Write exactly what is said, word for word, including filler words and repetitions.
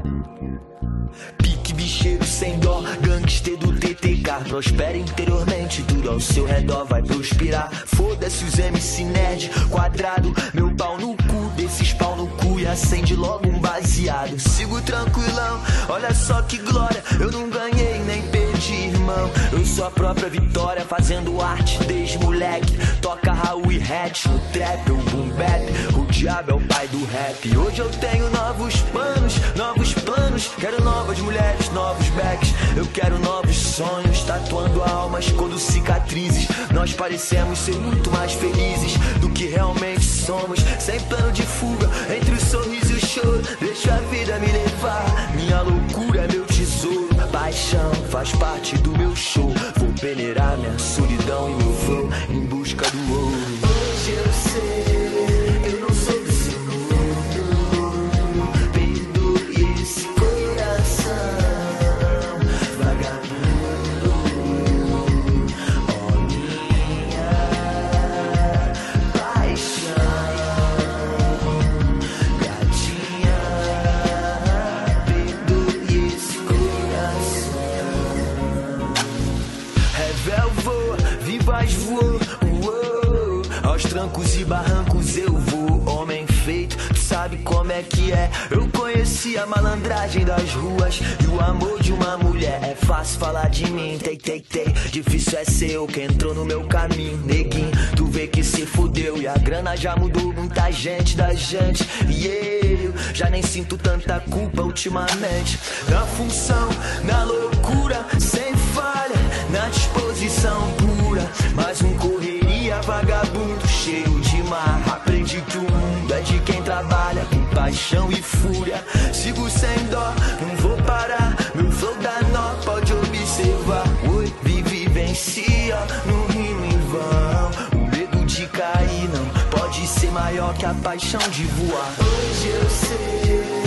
Pique bicheiro sem dó, gangster do T T K. Prospera interiormente, tudo ao seu redor vai prosperar. Foda-se os M C nerd, quadrado. Meu pau no cu, desses pau no cu e acende logo um baseado. Sigo tranquilão, olha só que glória. Eu não ganhei nem perdi, irmão. Eu sou a própria vitória, fazendo arte desde moleque. Toca Raul e Hatch no trap, o boom bap. O diabo é o pai do rap. Hoje eu tenho novos planos, novos planos. Quero novas mulheres, novos backs. Eu quero novos sonhos, tatuando almas, quando cicatrizes. Nós parecemos ser muito mais felizes do que realmente somos. Sem plano de fuga, entre o sorriso e o choro. Deixa a vida me levar, minha loucura é meu tesouro. Paixão faz parte do meu show. Vou peneirar minha solidão e meu flow em busca do ouro. Hoje eu sei, eu não sou desse mundo. Perdoe esse coração vagabundo. Oh, minha paixão, gatinha, perdoe esse coração. Revel voa, vivaz voou, uou. Aos trancos e barrancos eu vou, homem feito, tu sabe como é que é. Eu conheci a malandragem das ruas e o amor de uma mulher. É fácil falar de mim, tei, tei, tei. Difícil é ser eu que entrou no meu caminho, neguinho. Tu vê que se fudeu e a grana já mudou muita gente da gente. E eu já nem sinto tanta culpa ultimamente. Na função, na loucura, sem falha, na disposição pura. Mais um correria vagabundo, cheio de mar. Aprendi que o mundo é de quem trabalha com paixão e fúria. Sigo sem dó, não vou parar. Meu flow dá nó, pode observar. Oi, vive e vencia, não rimo em vão. O medo de cair não pode ser maior que a paixão de voar. Hoje eu sei,